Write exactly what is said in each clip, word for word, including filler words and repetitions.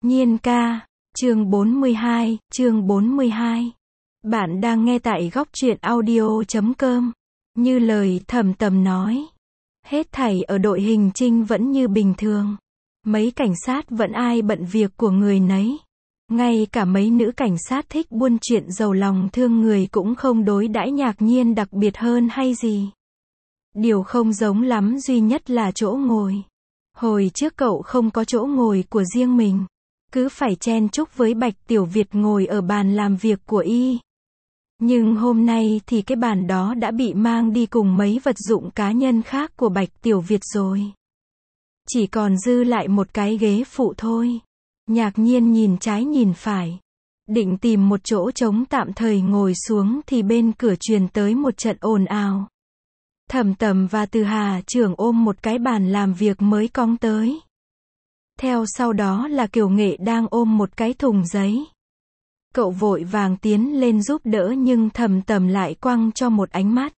Nhiên ca, chương bốn mươi hai, chương bốn mươi hai. Bạn đang nghe tại góc truyện audio chấm com. Như lời Thẩm Tầm nói, hết thảy ở đội hình trinh vẫn như bình thường. Mấy cảnh sát vẫn ai bận việc của người nấy. Ngay cả mấy nữ cảnh sát thích buôn chuyện giàu lòng thương người cũng không đối đãi Nhạc Nhiên đặc biệt hơn hay gì. Điều không giống lắm duy nhất là chỗ ngồi. Hồi trước cậu không có chỗ ngồi của riêng mình, cứ phải chen chúc với Bạch Tiểu Việt ngồi ở bàn làm việc của y. Nhưng hôm nay thì cái bàn đó đã bị mang đi cùng mấy vật dụng cá nhân khác của Bạch Tiểu Việt rồi. Chỉ còn dư lại một cái ghế phụ thôi. Nhạc Nhiên nhìn trái nhìn phải, định tìm một chỗ trống tạm thời ngồi xuống thì bên cửa truyền tới một trận ồn ào. Thẩm Tầm và Từ Hà trưởng ôm một cái bàn làm việc mới cong tới. Theo sau đó là Kiều Nghệ đang ôm một cái thùng giấy. Cậu vội vàng tiến lên giúp đỡ nhưng Thẩm Tầm lại quăng cho một ánh mắt.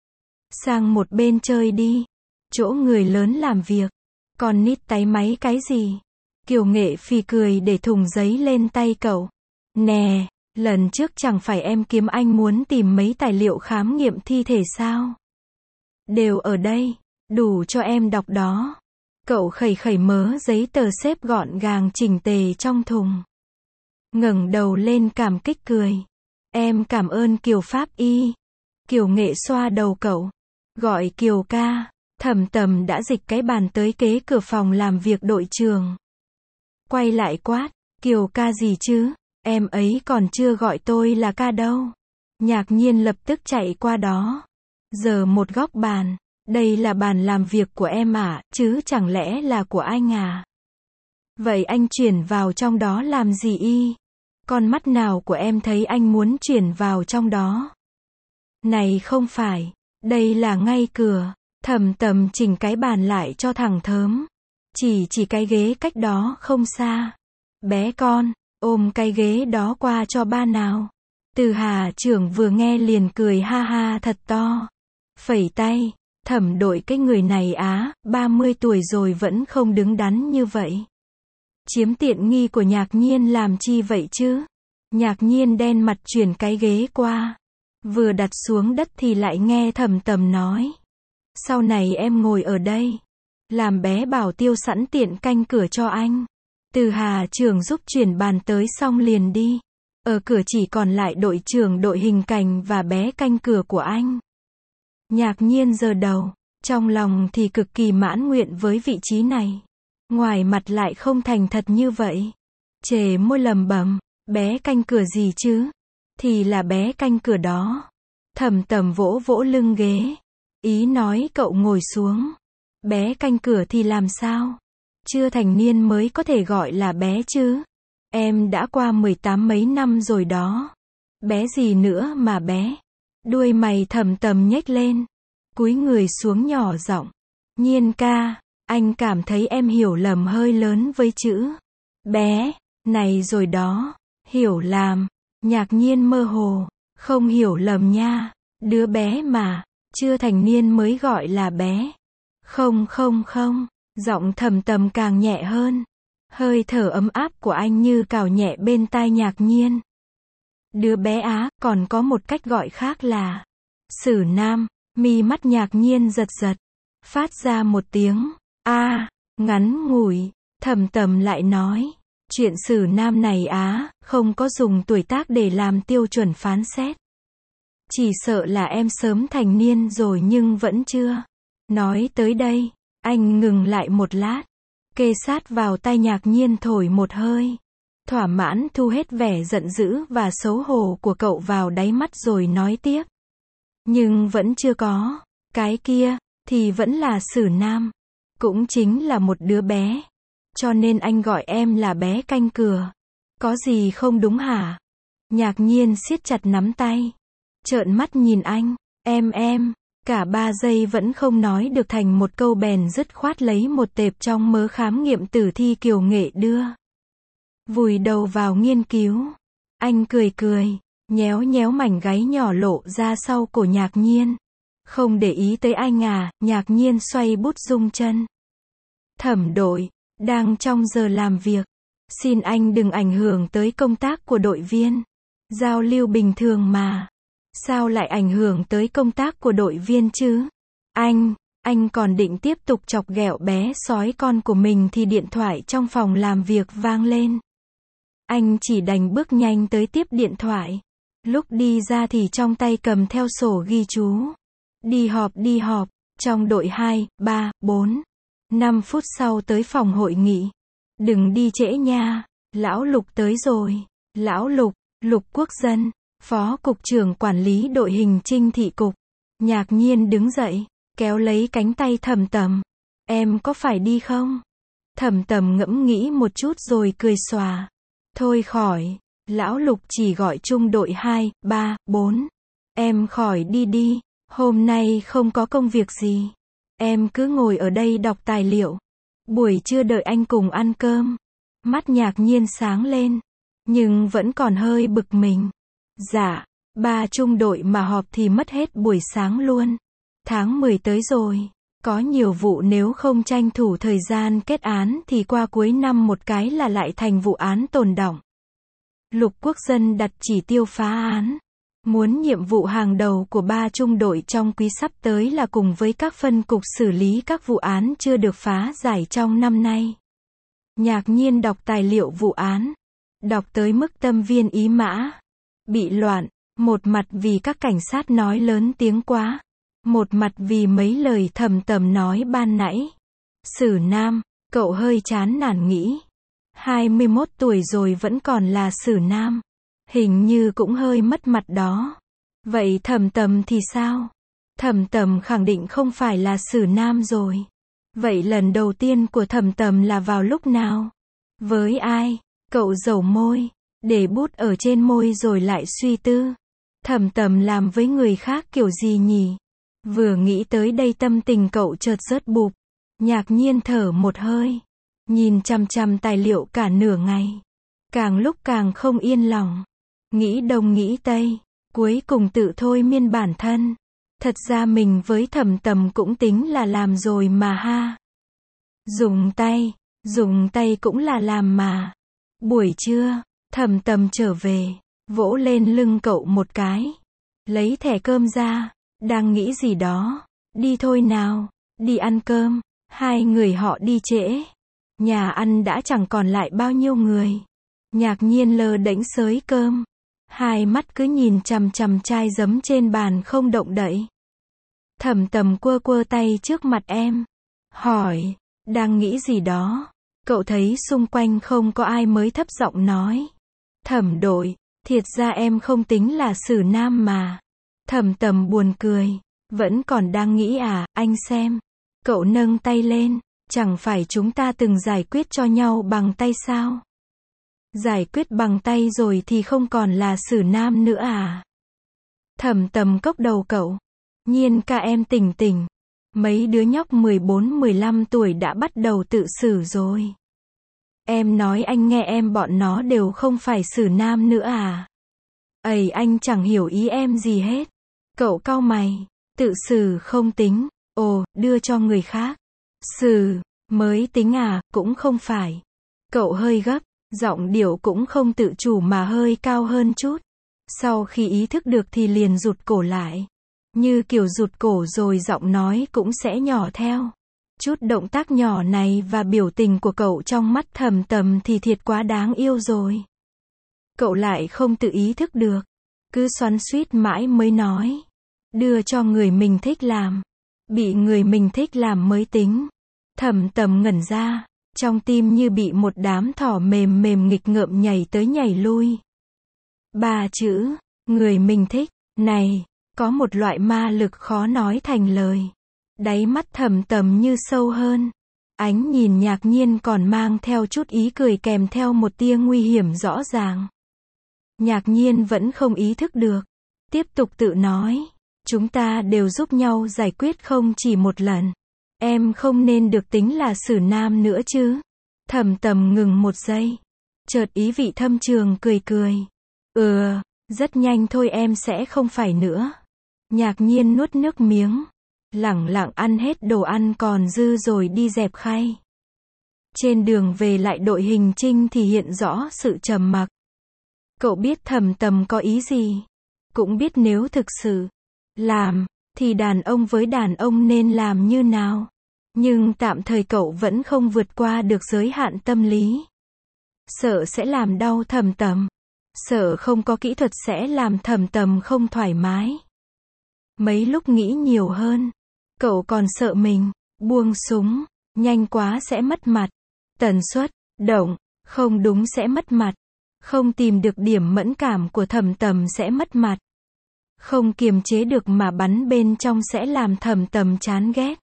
Sang một bên chơi đi. Chỗ người lớn làm việc. Còn nít táy máy cái gì? Kiều Nghệ phì cười để thùng giấy lên tay cậu. Nè, lần trước chẳng phải em kiếm anh muốn tìm mấy tài liệu khám nghiệm thi thể sao? Đều ở đây, đủ cho em đọc đó. Cậu khẩy khẩy mớ giấy tờ xếp gọn gàng chỉnh tề trong thùng. Ngẩng đầu lên cảm kích cười. Em cảm ơn Kiều Pháp Y. Kiều Nghệ xoa đầu cậu. Gọi Kiều ca. Thẩm Tầm đã dịch cái bàn tới kế cửa phòng làm việc đội trưởng. Quay lại quát. Kiều ca gì chứ? Em ấy còn chưa gọi tôi là ca đâu. Nhạc Nhiên lập tức chạy qua đó. Giờ một góc bàn. Đây là bàn làm việc của em à, chứ chẳng lẽ là của anh à? Vậy anh chuyển vào trong đó làm gì y? Con mắt nào của em thấy anh muốn chuyển vào trong đó? Này không phải, đây là ngay cửa. Thẩm Tầm chỉnh cái bàn lại cho thẳng thớm. Chỉ chỉ cái ghế cách đó không xa. Bé con, ôm cái ghế đó qua cho ba nào. Từ Hà trưởng vừa nghe liền cười ha ha thật to. Phẩy tay. Thẩm đội cái người này á, ba mươi tuổi rồi vẫn không đứng đắn như vậy. Chiếm tiện nghi của Nhạc Nhiên làm chi vậy chứ? Nhạc Nhiên đen mặt chuyển cái ghế qua. Vừa đặt xuống đất thì lại nghe Thẩm Tầm nói. Sau này em ngồi ở đây. Làm bé bảo tiêu sẵn tiện canh cửa cho anh. Từ Hà trưởng giúp chuyển bàn tới xong liền đi. Ở cửa chỉ còn lại đội trưởng đội hình cảnh và bé canh cửa của anh. Nhạc Nhiên giơ đầu, trong lòng thì cực kỳ mãn nguyện với vị trí này. Ngoài mặt lại không thành thật như vậy. Chề môi lầm bầm, bé canh cửa gì chứ? Thì là bé canh cửa đó. Thẩm Tầm vỗ vỗ lưng ghế. Ý nói cậu ngồi xuống. Bé canh cửa thì làm sao? Chưa thành niên mới có thể gọi là bé chứ. Em đã qua mười tám mấy năm rồi đó. Bé gì nữa mà bé. Đuôi mày Thẩm Tầm nhếch lên. Cúi người xuống nhỏ giọng. Nhiên ca, anh cảm thấy em hiểu lầm hơi lớn với chữ bé này rồi đó. Hiểu làm. Nhạc Nhiên mơ hồ. Không hiểu lầm nha. Đứa bé mà, chưa thành niên mới gọi là bé. Không không không. Giọng Thẩm Tầm càng nhẹ hơn. Hơi thở ấm áp của anh như cào nhẹ bên tai Nhạc Nhiên. Đứa bé á, còn có một cách gọi khác là Sử Nam. Mi mắt Nhạc Nhiên giật giật. Phát ra một tiếng a ngắn ngủi. Thẩm Tầm lại nói. Chuyện Sử Nam này á, không có dùng tuổi tác để làm tiêu chuẩn phán xét. Chỉ sợ là em sớm thành niên rồi nhưng vẫn chưa. Nói tới đây, anh ngừng lại một lát. Kê sát vào tai Nhạc Nhiên thổi một hơi. Thỏa mãn thu hết vẻ giận dữ và xấu hổ của cậu vào đáy mắt rồi nói tiếp. Nhưng vẫn chưa có. Cái kia, thì vẫn là Sử Nam. Cũng chính là một đứa bé. Cho nên anh gọi em là bé canh cửa. Có gì không đúng hả? Nhạc Nhiên siết chặt nắm tay. Trợn mắt nhìn anh. Em em. Cả ba giây vẫn không nói được thành một câu bèn dứt khoát lấy một tệp trong mớ khám nghiệm tử thi Kiều Nghệ đưa. Vùi đầu vào nghiên cứu. Anh cười cười. Nhéo nhéo mảnh gáy nhỏ lộ ra sau cổ Nhạc Nhiên. Không để ý tới anh à, Nhạc Nhiên xoay bút rung chân. Thẩm đội, đang trong giờ làm việc. Xin anh đừng ảnh hưởng tới công tác của đội viên. Giao lưu bình thường mà. Sao lại ảnh hưởng tới công tác của đội viên chứ? Anh, anh còn định tiếp tục chọc ghẹo bé sói con của mình thì điện thoại trong phòng làm việc vang lên. Anh chỉ đành bước nhanh tới tiếp điện thoại. Lúc đi ra thì trong tay cầm theo sổ ghi chú. Đi họp đi họp, trong đội hai, ba, bốn, năm phút sau tới phòng hội nghị. Đừng đi trễ nha, lão Lục tới rồi. Lão Lục, Lục Quốc Dân, Phó Cục trưởng Quản lý đội hình Trinh Thị Cục. Nhạc Nhiên đứng dậy, kéo lấy cánh tay Thẩm Tầm. Em có phải đi không? Thẩm Tầm ngẫm nghĩ một chút rồi cười xòa. Thôi khỏi, lão Lục chỉ gọi chung đội hai, ba, bốn. Em khỏi đi đi, hôm nay không có công việc gì. Em cứ ngồi ở đây đọc tài liệu. Buổi trưa đợi anh cùng ăn cơm. Mắt Nhạc Nhiên sáng lên, nhưng vẫn còn hơi bực mình. Dạ, ba trung đội mà họp thì mất hết buổi sáng luôn. Tháng mười tới rồi, có nhiều vụ nếu không tranh thủ thời gian kết án thì qua cuối năm một cái là lại thành vụ án tồn đọng. Lục Quốc Dân đặt chỉ tiêu phá án. Muốn nhiệm vụ hàng đầu của ba trung đội trong quý sắp tới là cùng với các phân cục xử lý các vụ án chưa được phá giải trong năm nay. Nhạc Nhiên đọc tài liệu vụ án. Đọc tới mức tâm viên ý mã. Bị loạn. Một mặt vì các cảnh sát nói lớn tiếng quá. Một mặt vì mấy lời Thầm Tầm nói ban nãy. Sử Nam, cậu hơi chán nản nghĩ. hai mươi mốt tuổi rồi vẫn còn là Sử Nam. Hình như cũng hơi mất mặt đó. Vậy Thầm Tầm thì sao? Thầm Tầm khẳng định không phải là Sử Nam rồi. Vậy lần đầu tiên của Thầm Tầm là vào lúc nào? Với ai? Cậu dẩu môi, để bút ở trên môi rồi lại suy tư. Thầm Tầm làm với người khác kiểu gì nhỉ? Vừa nghĩ tới đây tâm tình cậu chợt rớt bụp. Nhạc Nhiên thở một hơi. Nhìn chằm chằm tài liệu cả nửa ngày. Càng lúc càng không yên lòng. Nghĩ đông nghĩ tây. Cuối cùng tự thôi miên bản thân. Thật ra mình với Thầm Tầm cũng tính là làm rồi mà ha. Dùng tay. Dùng tay cũng là làm mà. Buổi trưa, Thầm Tầm trở về. Vỗ lên lưng cậu một cái. Lấy thẻ cơm ra. Đang nghĩ gì đó. Đi thôi nào. Đi ăn cơm. Hai người họ đi trễ. Nhà ăn đã chẳng còn lại bao nhiêu người. Nhạc Nhiên lơ đễnh xới cơm. Hai mắt cứ nhìn chằm chằm chai giấm trên bàn không động đậy. Thầm Tầm quơ quơ tay trước mặt em. Hỏi. Đang nghĩ gì đó. Cậu thấy xung quanh không có ai mới thấp giọng nói. Thẩm đội. Thiệt ra em không tính là Sử Nam mà. Thầm Tầm buồn cười. Vẫn còn đang nghĩ à, anh xem. Cậu nâng tay lên. Chẳng phải chúng ta từng giải quyết cho nhau bằng tay sao? Giải quyết bằng tay rồi thì không còn là Sử Nam nữa à? Thầm Tầm cốc đầu cậu. Nhiên ca em tỉnh tỉnh. Mấy đứa nhóc mười bốn mười lăm tuổi đã bắt đầu tự xử rồi. Em nói anh nghe em bọn nó đều không phải Sử Nam nữa à? Ầy anh chẳng hiểu ý em gì hết. Cậu cau mày. Tự xử không tính. Ồ, đưa cho người khác. Xử, mới tính à, cũng không phải. Cậu hơi gấp, giọng điệu cũng không tự chủ mà hơi cao hơn chút. Sau khi ý thức được thì liền rụt cổ lại. Như kiểu rụt cổ rồi giọng nói cũng sẽ nhỏ theo. Chút động tác nhỏ này và biểu tình của cậu trong mắt Thầm Tầm thì thiệt quá đáng yêu rồi. Cậu lại không tự ý thức được. Cứ xoắn xuýt mãi mới nói. Đưa cho người mình thích làm. Bị người mình thích làm mới tính. Thầm Tầm ngẩn ra. Trong tim như bị một đám thỏ mềm mềm nghịch ngợm nhảy tới nhảy lui. Ba chữ, người mình thích, này, có một loại ma lực khó nói thành lời. Đáy mắt Thầm Tầm như sâu hơn. Ánh nhìn Nhạc Nhiên còn mang theo chút ý cười kèm theo một tia nguy hiểm rõ ràng. Nhạc Nhiên vẫn không ý thức được. Tiếp tục tự nói. Chúng ta đều giúp nhau giải quyết không chỉ một lần. Em không nên được tính là Sử Nam nữa chứ. Thầm Tầm ngừng một giây. Chợt ý vị thâm trường cười cười. Ừ, rất nhanh thôi em sẽ không phải nữa. Nhạc Nhiên nuốt nước miếng. Lẳng lặng ăn hết đồ ăn còn dư rồi đi dẹp khay. Trên đường về lại đội hình trinh thì hiện rõ sự trầm mặc. Cậu biết Thầm Tầm có ý gì. Cũng biết nếu thực sự làm, thì đàn ông với đàn ông nên làm như nào. Nhưng tạm thời cậu vẫn không vượt qua được giới hạn tâm lý. Sợ sẽ làm đau Thầm Tầm. Sợ không có kỹ thuật sẽ làm Thầm Tầm không thoải mái. Mấy lúc nghĩ nhiều hơn. Cậu còn sợ mình buông súng nhanh quá sẽ mất mặt. Tần suất động không đúng sẽ mất mặt. Không tìm được điểm mẫn cảm của Thầm Tầm sẽ mất mặt. Không kiềm chế được mà bắn bên trong sẽ làm Thầm Tầm chán ghét.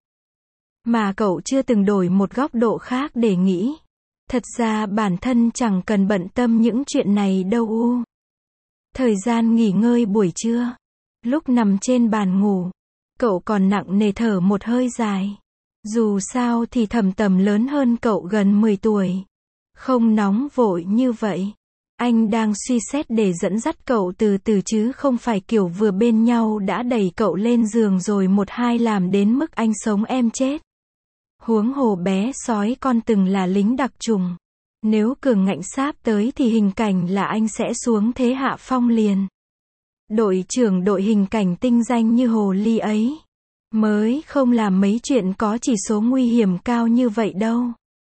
Mà cậu chưa từng đổi một góc độ khác để nghĩ. Thật ra bản thân chẳng cần bận tâm những chuyện này đâu u. Thời gian nghỉ ngơi buổi trưa. Lúc nằm trên bàn ngủ. Cậu còn nặng nề thở một hơi dài. Dù sao thì Thầm Tầm lớn hơn cậu gần mười tuổi. Không nóng vội như vậy. Anh đang suy xét để dẫn dắt cậu từ từ chứ không phải kiểu vừa bên nhau đã đẩy cậu lên giường rồi một hai làm đến mức anh sống em chết. Huống hồ bé sói con từng là lính đặc chủng. Nếu cường ngạnh sáp tới thì hình cảnh là anh sẽ xuống thế hạ phong liền. Đội trưởng đội hình cảnh tinh danh như hồ ly ấy. Mới không làm mấy chuyện có chỉ số nguy hiểm cao như vậy đâu.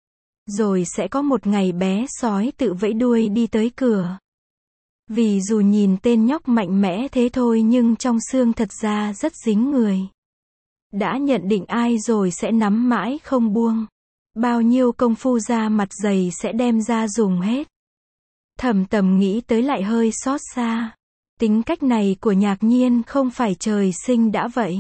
Rồi sẽ có một ngày bé sói tự vẫy đuôi đi tới cửa. Vì dù nhìn tên nhóc mạnh mẽ thế thôi nhưng trong xương thật ra rất dính người. Đã nhận định ai rồi sẽ nắm mãi không buông. Bao nhiêu công phu ra mặt dày sẽ đem ra dùng hết. Thầm Tầm nghĩ tới lại hơi xót xa. Tính cách này của Nhạc Nhiên không phải trời sinh đã vậy.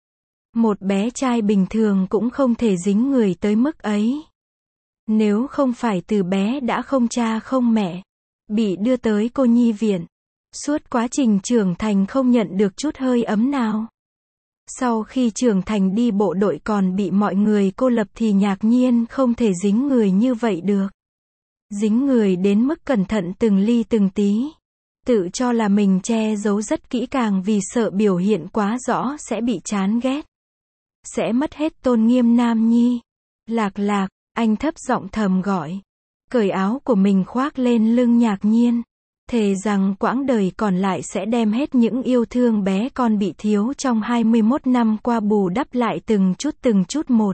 Một bé trai bình thường cũng không thể dính người tới mức ấy. Nếu không phải từ bé đã không cha không mẹ, bị đưa tới cô nhi viện, suốt quá trình trưởng thành không nhận được chút hơi ấm nào. Sau khi trưởng thành đi bộ đội còn bị mọi người cô lập thì Nhạc Nhiên không thể dính người như vậy được. Dính người đến mức cẩn thận từng ly từng tí. Tự cho là mình che giấu rất kỹ càng vì sợ biểu hiện quá rõ sẽ bị chán ghét. Sẽ mất hết tôn nghiêm nam nhi. Lạc Lạc, anh thấp giọng thầm gọi. Cởi áo của mình khoác lên lưng Nhạc Nhiên. Thề rằng quãng đời còn lại sẽ đem hết những yêu thương bé con bị thiếu trong hai mươi mốt năm qua bù đắp lại từng chút từng chút một.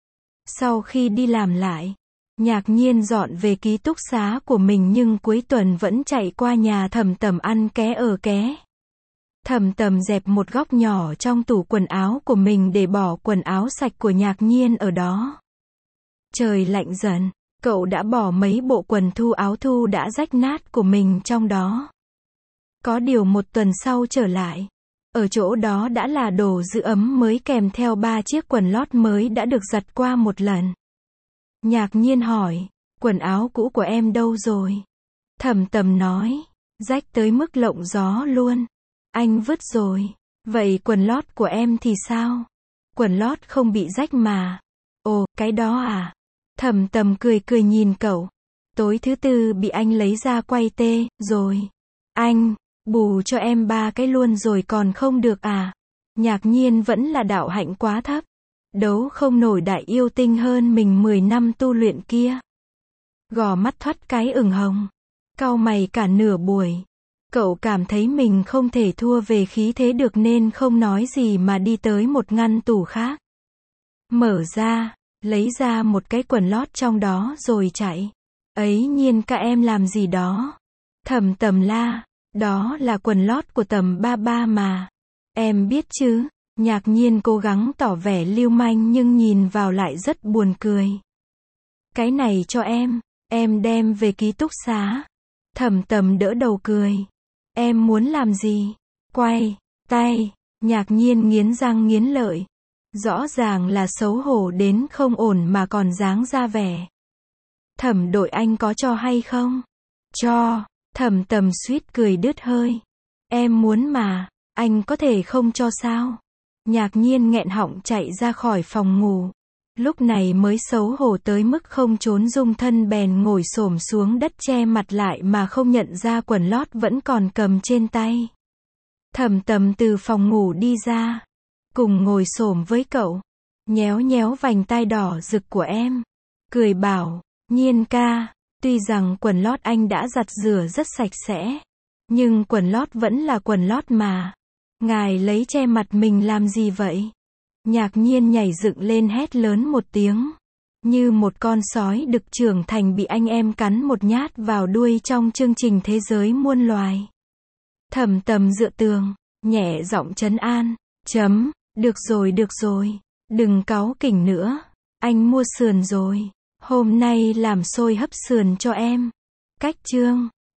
Sau khi đi làm lại, Nhạc Nhiên dọn về ký túc xá của mình nhưng cuối tuần vẫn chạy qua nhà Thầm Tầm ăn ké ở ké. Thầm Tầm dẹp một góc nhỏ trong tủ quần áo của mình để bỏ quần áo sạch của Nhạc Nhiên ở đó. Trời lạnh dần, cậu đã bỏ mấy bộ quần thu áo thu đã rách nát của mình trong đó. Có điều một tuần sau trở lại, ở chỗ đó đã là đồ giữ ấm mới kèm theo ba chiếc quần lót mới đã được giặt qua một lần. Nhạc Nhiên hỏi, quần áo cũ của em đâu rồi? Thầm Tầm nói, rách tới mức lộng gió luôn. Anh vứt rồi. Vậy quần lót của em thì sao? Quần lót không bị rách mà. Ồ, cái đó à? Thầm Tầm cười cười nhìn cậu. Tối thứ tư bị anh lấy ra quay tê, rồi. Anh, bù cho em ba cái luôn rồi còn không được à? Nhạc Nhiên vẫn là đạo hạnh quá thấp. Đấu không nổi đại yêu tinh hơn mình mười năm tu luyện kia. Gò mắt thoắt cái ửng hồng. Cau mày cả nửa buổi. Cậu cảm thấy mình không thể thua về khí thế được nên không nói gì mà đi tới một ngăn tủ khác. Mở ra, lấy ra một cái quần lót trong đó rồi chạy. Ấy Nhiên ca em làm gì đó? Thầm Tầm la, đó là quần lót của Tầm ba ba mà. Em biết chứ? Nhạc Nhiên cố gắng tỏ vẻ lưu manh nhưng nhìn vào lại rất buồn cười. Cái này cho em, em đem về ký túc xá. Thầm Tầm đỡ đầu cười. Em muốn làm gì? Quay tay. Nhạc Nhiên nghiến răng nghiến lợi. Rõ ràng là xấu hổ đến không ổn mà còn dáng ra vẻ. Thẩm đội anh có cho hay không? Cho. Thầm Tầm suýt cười đứt hơi. Em muốn mà, anh có thể không cho sao? Nhạc Nhiên nghẹn họng chạy ra khỏi phòng ngủ. Lúc này mới xấu hổ tới mức không trốn dung thân bèn ngồi xổm xuống đất che mặt lại mà không nhận ra quần lót vẫn còn cầm trên tay. Thầm Tầm từ phòng ngủ đi ra. Cùng ngồi xổm với cậu. Nhéo nhéo vành tai đỏ rực của em. Cười bảo, Nhiên ca, tuy rằng quần lót anh đã giặt rửa rất sạch sẽ, nhưng quần lót vẫn là quần lót mà. Ngài lấy che mặt mình làm gì vậy? Nhạc Nhiên nhảy dựng lên hét lớn một tiếng. Như một con sói đực trưởng thành bị anh em cắn một nhát vào đuôi trong chương trình Thế giới muôn loài. Thầm Tầm dựa tường, nhẹ giọng trấn an. Chấm, được rồi được rồi, đừng cáu kỉnh nữa. Anh mua sườn rồi, hôm nay làm xôi hấp sườn cho em. Cách chương